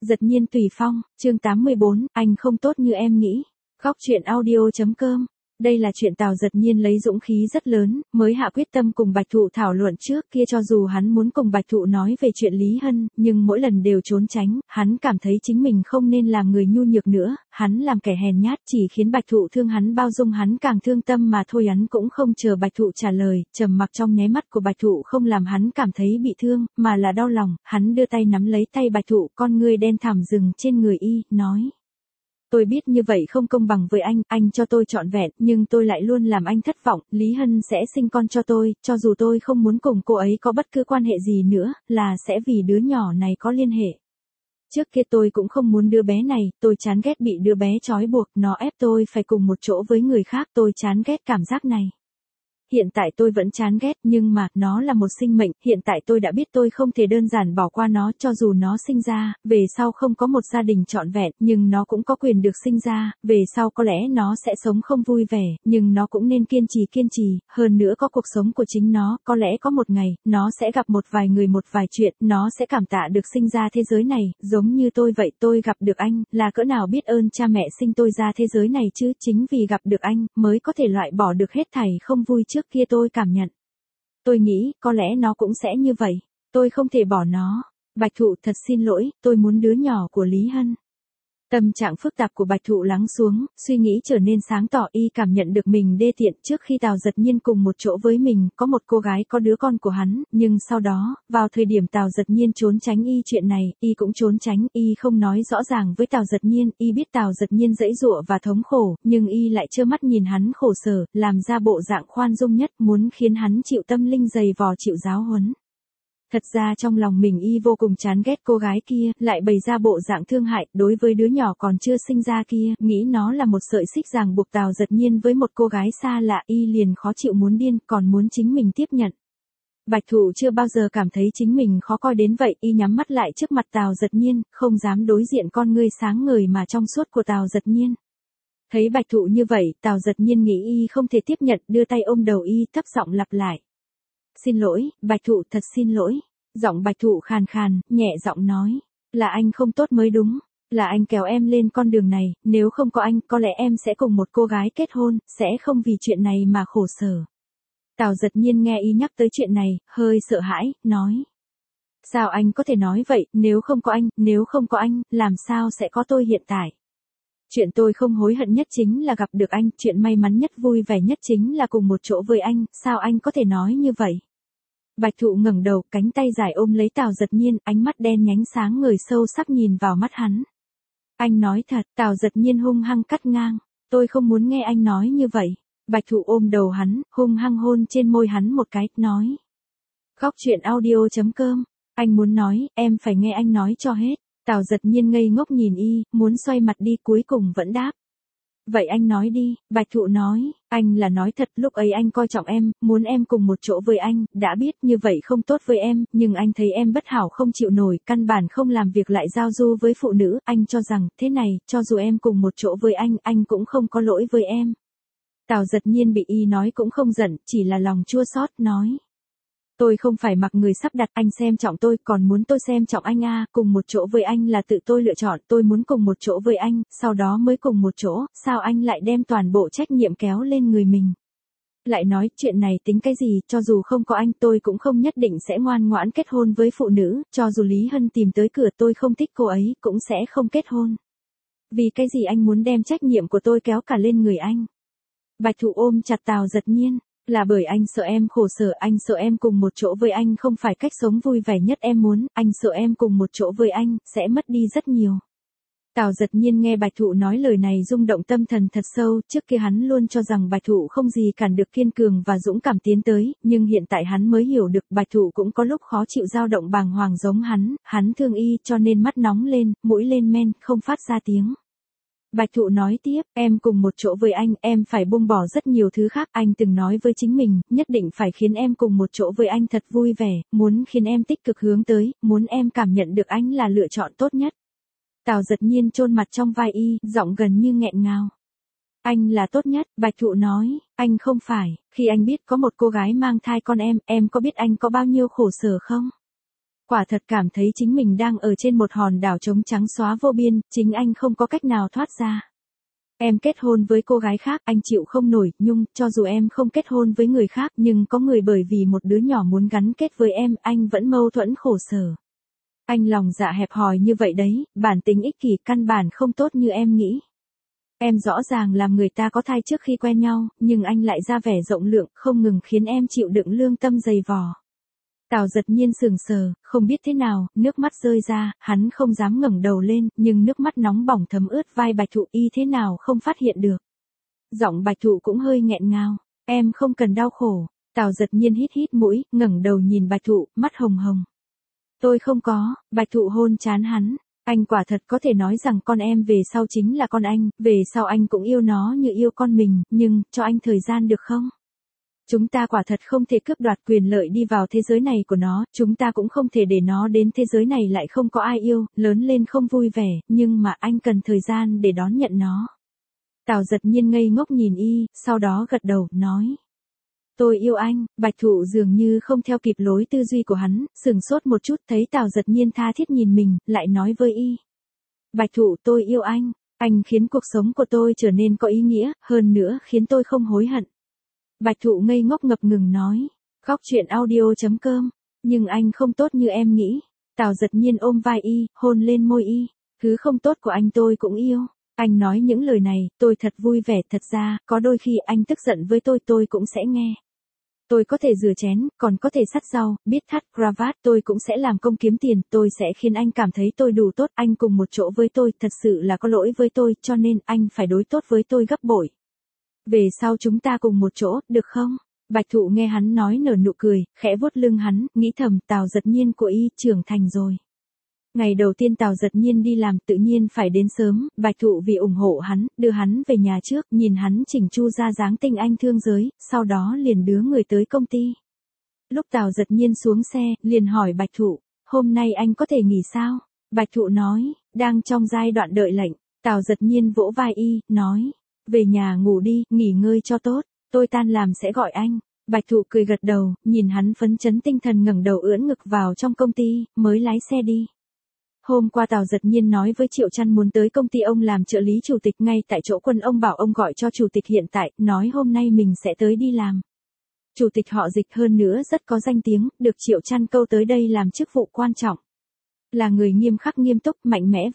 Giật nhiên tùy phong, chương 84, anh không tốt như em nghĩ. Góc truyện audio.com. Đây là chuyện Tào Giật Nhiên lấy dũng khí rất lớn, mới hạ quyết tâm cùng Bạch Thụ thảo luận trước kia, cho dù hắn muốn cùng Bạch Thụ nói về chuyện Lý Hân, nhưng mỗi lần đều trốn tránh, hắn cảm thấy chính mình không nên làm người nhu nhược nữa, hắn làm kẻ hèn nhát chỉ khiến Bạch Thụ thương hắn, bao dung hắn càng thương tâm mà thôi. Hắn cũng không chờ Bạch Thụ trả lời, trầm mặc trong nháy mắt của Bạch Thụ không làm hắn cảm thấy bị thương, mà là đau lòng. Hắn đưa tay nắm lấy tay Bạch Thụ, con ngươi đen thẳm dừng trên người y, nói: tôi biết như vậy không công bằng với anh cho tôi trọn vẹn, nhưng tôi lại luôn làm anh thất vọng. Lý Hân sẽ sinh con cho tôi, cho dù tôi không muốn cùng cô ấy có bất cứ quan hệ gì nữa, là sẽ vì đứa nhỏ này có liên hệ. Trước kia tôi cũng không muốn đứa bé này, tôi chán ghét bị đứa bé trói buộc, nó ép tôi phải cùng một chỗ với người khác, tôi chán ghét cảm giác này. Hiện tại tôi vẫn chán ghét, nhưng mà, nó là một sinh mệnh, hiện tại tôi đã biết tôi không thể đơn giản bỏ qua nó, cho dù nó sinh ra, về sau không có một gia đình trọn vẹn, nhưng nó cũng có quyền được sinh ra, về sau có lẽ nó sẽ sống không vui vẻ, nhưng nó cũng nên kiên trì, hơn nữa có cuộc sống của chính nó, có lẽ có một ngày, nó sẽ gặp một vài người, một vài chuyện, nó sẽ cảm tạ được sinh ra thế giới này, giống như tôi vậy. Tôi gặp được anh, là cỡ nào biết ơn cha mẹ sinh tôi ra thế giới này chứ, chính vì gặp được anh, mới có thể loại bỏ được hết thảy không vui trước kia tôi cảm nhận. Tôi nghĩ, có lẽ nó cũng sẽ như vậy. Tôi không thể bỏ nó. Bạch Thụ, thật xin lỗi, tôi muốn đứa nhỏ của Lý Hân. Tâm trạng phức tạp của Bạch Thụ lắng xuống, suy nghĩ trở nên sáng tỏ. Y cảm nhận được mình đê tiện. Trước khi Tào Giật Nhiên cùng một chỗ với mình, có một cô gái có đứa con của hắn, nhưng sau đó, vào thời điểm Tào Giật Nhiên trốn tránh y chuyện này, y cũng trốn tránh. Y không nói rõ ràng với Tào Giật Nhiên. Y biết Tào Giật Nhiên giãy giụa và thống khổ, nhưng y lại trơ mắt nhìn hắn khổ sở, làm ra bộ dạng khoan dung nhất, muốn khiến hắn chịu tâm linh dày vò, chịu giáo huấn. Thật ra trong lòng mình y vô cùng chán ghét cô gái kia, lại bày ra bộ dạng thương hại, đối với đứa nhỏ còn chưa sinh ra kia, nghĩ nó là một sợi xích ràng buộc Tào Giật Nhiên với một cô gái xa lạ, y liền khó chịu muốn điên, còn muốn chính mình tiếp nhận. Bạch Thụ chưa bao giờ cảm thấy chính mình khó coi đến vậy, y nhắm mắt lại trước mặt Tào Giật Nhiên, không dám đối diện con ngươi sáng ngời mà trong suốt của Tào Giật Nhiên. Thấy Bạch Thụ như vậy, Tào Giật Nhiên nghĩ y không thể tiếp nhận, đưa tay ôm đầu y, thấp giọng lặp lại: xin lỗi, Bạch Thụ, thật xin lỗi. Giọng Bạch Thụ khàn khàn, nhẹ giọng nói: là anh không tốt mới đúng. Là anh kéo em lên con đường này, nếu không có anh, có lẽ em sẽ cùng một cô gái kết hôn, sẽ không vì chuyện này mà khổ sở. Tào Giật Nhiên nghe y nhắc tới chuyện này, hơi sợ hãi, nói: sao anh có thể nói vậy, nếu không có anh, làm sao sẽ có tôi hiện tại. Chuyện tôi không hối hận nhất chính là gặp được anh, chuyện may mắn nhất, vui vẻ nhất chính là cùng một chỗ với anh, sao anh có thể nói như vậy. Bạch Thụ ngẩng đầu, cánh tay dài ôm lấy Tào Giật Nhiên, ánh mắt đen nhánh sáng ngời sâu sắc nhìn vào mắt hắn. Anh nói thật. Tào Giật Nhiên hung hăng cắt ngang: tôi không muốn nghe anh nói như vậy. Bạch Thụ ôm đầu hắn, hung hăng hôn trên môi hắn một cái, nói: Góc truyện audio.com. Anh muốn nói, em phải nghe anh nói cho hết. Tào Giật Nhiên ngây ngốc nhìn y, muốn xoay mặt đi, cuối cùng vẫn đáp: vậy anh nói đi. Bạch Thụ nói: anh là nói thật, lúc ấy anh coi trọng em, muốn em cùng một chỗ với anh, đã biết như vậy không tốt với em, nhưng anh thấy em bất hảo không chịu nổi, căn bản không làm việc lại giao du với phụ nữ, anh cho rằng, thế này, cho dù em cùng một chỗ với anh cũng không có lỗi với em. Tào Giật Nhiên bị y nói cũng không giận, chỉ là lòng chua xót, nói: tôi không phải mặc người sắp đặt, anh xem trọng tôi, còn muốn tôi xem trọng anh à, cùng một chỗ với anh là tự tôi lựa chọn, tôi muốn cùng một chỗ với anh, sau đó mới cùng một chỗ, sao anh lại đem toàn bộ trách nhiệm kéo lên người mình. Lại nói, chuyện này tính cái gì, cho dù không có anh tôi cũng không nhất định sẽ ngoan ngoãn kết hôn với phụ nữ, cho dù Lý Hân tìm tới cửa tôi không thích cô ấy, cũng sẽ không kết hôn. Vì cái gì anh muốn đem trách nhiệm của tôi kéo cả lên người anh. Bạch Thụ ôm chặt Tào Giật Nhiên: là bởi anh sợ em khổ sở, anh sợ em cùng một chỗ với anh không phải cách sống vui vẻ nhất em muốn, anh sợ em cùng một chỗ với anh, sẽ mất đi rất nhiều. Tào Giật Nhiên nghe Bạch Thụ nói lời này rung động tâm thần thật sâu, trước kia hắn luôn cho rằng Bạch Thụ không gì cản được, kiên cường và dũng cảm tiến tới, nhưng hiện tại hắn mới hiểu được Bạch Thụ cũng có lúc khó chịu, dao động bàng hoàng giống hắn thương y, cho nên mắt nóng lên, mũi lên men, không phát ra tiếng. Bạch Thụ nói tiếp: em cùng một chỗ với anh, em phải buông bỏ rất nhiều thứ khác, anh từng nói với chính mình, nhất định phải khiến em cùng một chỗ với anh thật vui vẻ, muốn khiến em tích cực hướng tới, muốn em cảm nhận được anh là lựa chọn tốt nhất. Tào Giật Nhiên chôn mặt trong vai y, giọng gần như nghẹn ngào: anh là tốt nhất. Bạch Thụ nói: anh không phải, khi anh biết có một cô gái mang thai con em có biết anh có bao nhiêu khổ sở không? Quả thật cảm thấy chính mình đang ở trên một hòn đảo trống trắng xóa vô biên, chính anh không có cách nào thoát ra. Em kết hôn với cô gái khác, anh chịu không nổi, Nhung, cho dù em không kết hôn với người khác nhưng có người bởi vì một đứa nhỏ muốn gắn kết với em, anh vẫn mâu thuẫn khổ sở. Anh lòng dạ hẹp hòi như vậy đấy, bản tính ích kỷ căn bản không tốt như em nghĩ. Em rõ ràng làm người ta có thai trước khi quen nhau, nhưng anh lại ra vẻ rộng lượng, không ngừng khiến em chịu đựng lương tâm dày vò. Tào Giật Nhiên sững sờ, không biết thế nào, nước mắt rơi ra, hắn không dám ngẩng đầu lên, nhưng nước mắt nóng bỏng thấm ướt vai Bạch Thụ y thế nào không phát hiện được. Giọng Bạch Thụ cũng hơi nghẹn ngào, em không cần đau khổ. Tào Giật Nhiên hít hít mũi, ngẩng đầu nhìn Bạch Thụ, mắt hồng hồng. Tôi không có, Bạch Thụ hôn trán hắn. Anh quả thật có thể nói rằng con em về sau chính là con anh, về sau anh cũng yêu nó như yêu con mình, nhưng, cho anh thời gian được không? Chúng ta quả thật không thể cướp đoạt quyền lợi đi vào thế giới này của nó, chúng ta cũng không thể để nó đến thế giới này lại không có ai yêu, lớn lên không vui vẻ, nhưng mà anh cần thời gian để đón nhận nó. Tào Giật Nhiên ngây ngốc nhìn y, sau đó gật đầu, nói. Tôi yêu anh. Bạch Thụ dường như không theo kịp lối tư duy của hắn, sừng sốt một chút thấy Tào Giật Nhiên tha thiết nhìn mình, lại nói với y. Bạch Thụ, tôi yêu anh khiến cuộc sống của tôi trở nên có ý nghĩa, hơn nữa khiến tôi không hối hận. Bạch Thụ ngây ngốc ngập ngừng nói. Khóc chuyện audio.com, nhưng anh không tốt như em nghĩ. Tào Giật Nhiên ôm vai y, hôn lên môi y. Thứ không tốt của anh tôi cũng yêu. Anh nói những lời này, tôi thật vui vẻ, thật ra, có đôi khi anh tức giận với tôi cũng sẽ nghe. Tôi có thể rửa chén, còn có thể sắt rau, biết thắt cravat, tôi cũng sẽ làm công kiếm tiền, tôi sẽ khiến anh cảm thấy tôi đủ tốt, anh cùng một chỗ với tôi, thật sự là có lỗi với tôi, cho nên anh phải đối tốt với tôi gấp bội. Về sau chúng ta cùng một chỗ, được không? Bạch Thụ nghe hắn nói nở nụ cười, khẽ vuốt lưng hắn, nghĩ thầm Tào Giật Nhiên của y trưởng thành rồi. Ngày đầu tiên Tào Giật Nhiên đi làm tự nhiên phải đến sớm, Bạch Thụ vì ủng hộ hắn, đưa hắn về nhà trước, nhìn hắn chỉnh chu ra dáng tinh anh thương giới, sau đó liền đưa người tới công ty. Lúc Tào Giật Nhiên xuống xe, liền hỏi Bạch Thụ, hôm nay anh có thể nghỉ sao? Bạch Thụ nói, đang trong giai đoạn đợi lệnh. Tào Giật Nhiên vỗ vai y, nói, về nhà ngủ đi, nghỉ ngơi cho tốt, tôi tan làm sẽ gọi anh. Bạch Thụ cười gật đầu, nhìn hắn phấn chấn tinh thần ngẩng đầu ưỡn ngực vào trong công ty, mới lái xe đi. Hôm qua Tào Giật Nhiên nói với Triệu Trăn muốn tới công ty ông làm trợ lý chủ tịch, ngay tại chỗ Quân ông bảo ông gọi cho chủ tịch hiện tại, nói hôm nay mình sẽ tới đi làm. Chủ tịch họ Dịch hơn nữa rất có danh tiếng, được Triệu Trăn câu tới đây làm chức vụ quan trọng. Là người nghiêm khắc nghiêm túc, mạnh mẽ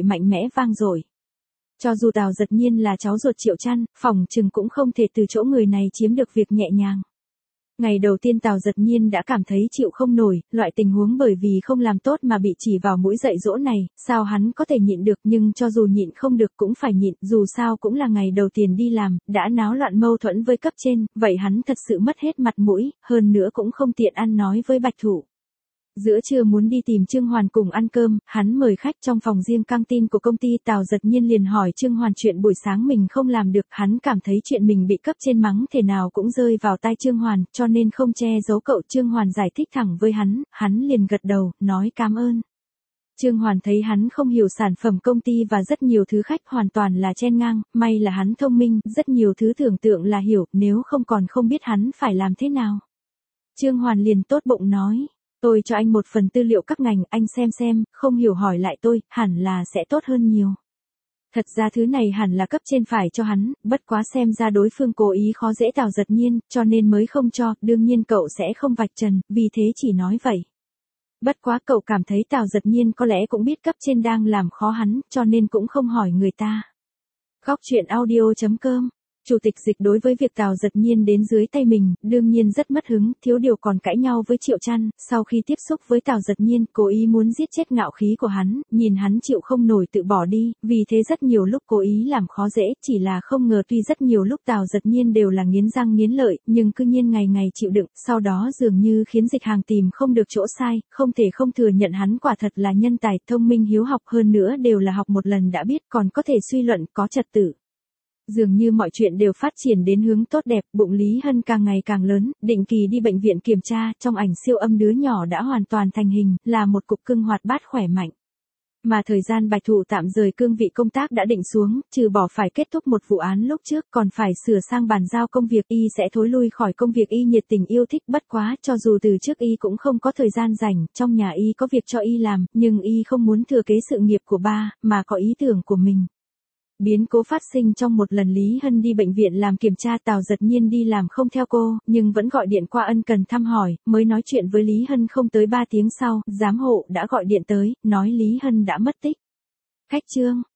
vang dội. Cho dù Tào Giật Nhiên là cháu ruột Triệu Trăn, phỏng chừng cũng không thể từ chỗ người này chiếm được việc nhẹ nhàng. Ngày đầu tiên Tào Giật Nhiên đã cảm thấy chịu không nổi, loại tình huống bởi vì không làm tốt mà bị chỉ vào mũi dạy dỗ này, sao hắn có thể nhịn được, nhưng cho dù nhịn không được cũng phải nhịn, dù sao cũng là ngày đầu tiên đi làm, đã náo loạn mâu thuẫn với cấp trên, vậy hắn thật sự mất hết mặt mũi, hơn nữa cũng không tiện ăn nói với Bạch Thụ. Giữa trưa muốn đi tìm Trương Hoàn cùng ăn cơm, hắn mời khách trong phòng riêng căng tin của công ty. Tào Giật Nhiên liền hỏi Trương Hoàn chuyện buổi sáng mình không làm được, hắn cảm thấy chuyện mình bị cấp trên mắng thế nào cũng rơi vào tai Trương Hoàn, cho nên không che giấu cậu. Trương Hoàn giải thích thẳng với hắn liền gật đầu, nói cảm ơn. Trương Hoàn thấy hắn không hiểu sản phẩm công ty và rất nhiều thứ khách hoàn toàn là chen ngang, may là hắn thông minh, rất nhiều thứ tưởng tượng là hiểu, nếu không còn không biết hắn phải làm thế nào. Trương Hoàn liền tốt bụng nói. Tôi cho anh một phần tư liệu các ngành, anh xem, không hiểu hỏi lại tôi, hẳn là sẽ tốt hơn nhiều. Thật ra thứ này hẳn là cấp trên phải cho hắn, bất quá xem ra đối phương cố ý khó dễ Tào Giật Nhiên, cho nên mới không cho, đương nhiên cậu sẽ không vạch trần, vì thế chỉ nói vậy. Bất quá cậu cảm thấy Tào Giật Nhiên có lẽ cũng biết cấp trên đang làm khó hắn, cho nên cũng không hỏi người ta. Khóc chuyện audio.com. Chủ tịch Dịch đối với việc Tào Giật Nhiên đến dưới tay mình, đương nhiên rất mất hứng, thiếu điều còn cãi nhau với Triệu Trăn, sau khi tiếp xúc với Tào Giật Nhiên, cố ý muốn giết chết ngạo khí của hắn, nhìn hắn chịu không nổi tự bỏ đi, vì thế rất nhiều lúc cố ý làm khó dễ, chỉ là không ngờ tuy rất nhiều lúc Tào Giật Nhiên đều là nghiến răng nghiến lợi, nhưng cứ nhiên ngày ngày chịu đựng, sau đó dường như khiến Dịch Hàng tìm không được chỗ sai, không thể không thừa nhận hắn quả thật là nhân tài, thông minh hiếu học, hơn nữa đều là học một lần đã biết, còn có thể suy luận, có trật tự. Dường như mọi chuyện đều phát triển đến hướng tốt đẹp, bụng Lý Hân càng ngày càng lớn, định kỳ đi bệnh viện kiểm tra, trong ảnh siêu âm đứa nhỏ đã hoàn toàn thành hình, là một cục cưng hoạt bát khỏe mạnh. Mà thời gian Bạch Thụ tạm rời cương vị công tác đã định xuống, trừ bỏ phải kết thúc một vụ án lúc trước còn phải sửa sang bàn giao công việc, y sẽ thối lui khỏi công việc y nhiệt tình yêu thích. Bất quá cho dù từ trước y cũng không có thời gian rảnh, trong nhà y có việc cho y làm, nhưng y không muốn thừa kế sự nghiệp của ba, mà có ý tưởng của mình. Biến cố phát sinh trong một lần Lý Hân đi bệnh viện làm kiểm tra, Tào Giật Nhiên đi làm không theo cô, nhưng vẫn gọi điện qua ân cần thăm hỏi, mới nói chuyện với Lý Hân không tới 3 tiếng sau, giám hộ đã gọi điện tới, nói Lý Hân đã mất tích. Khách Trương,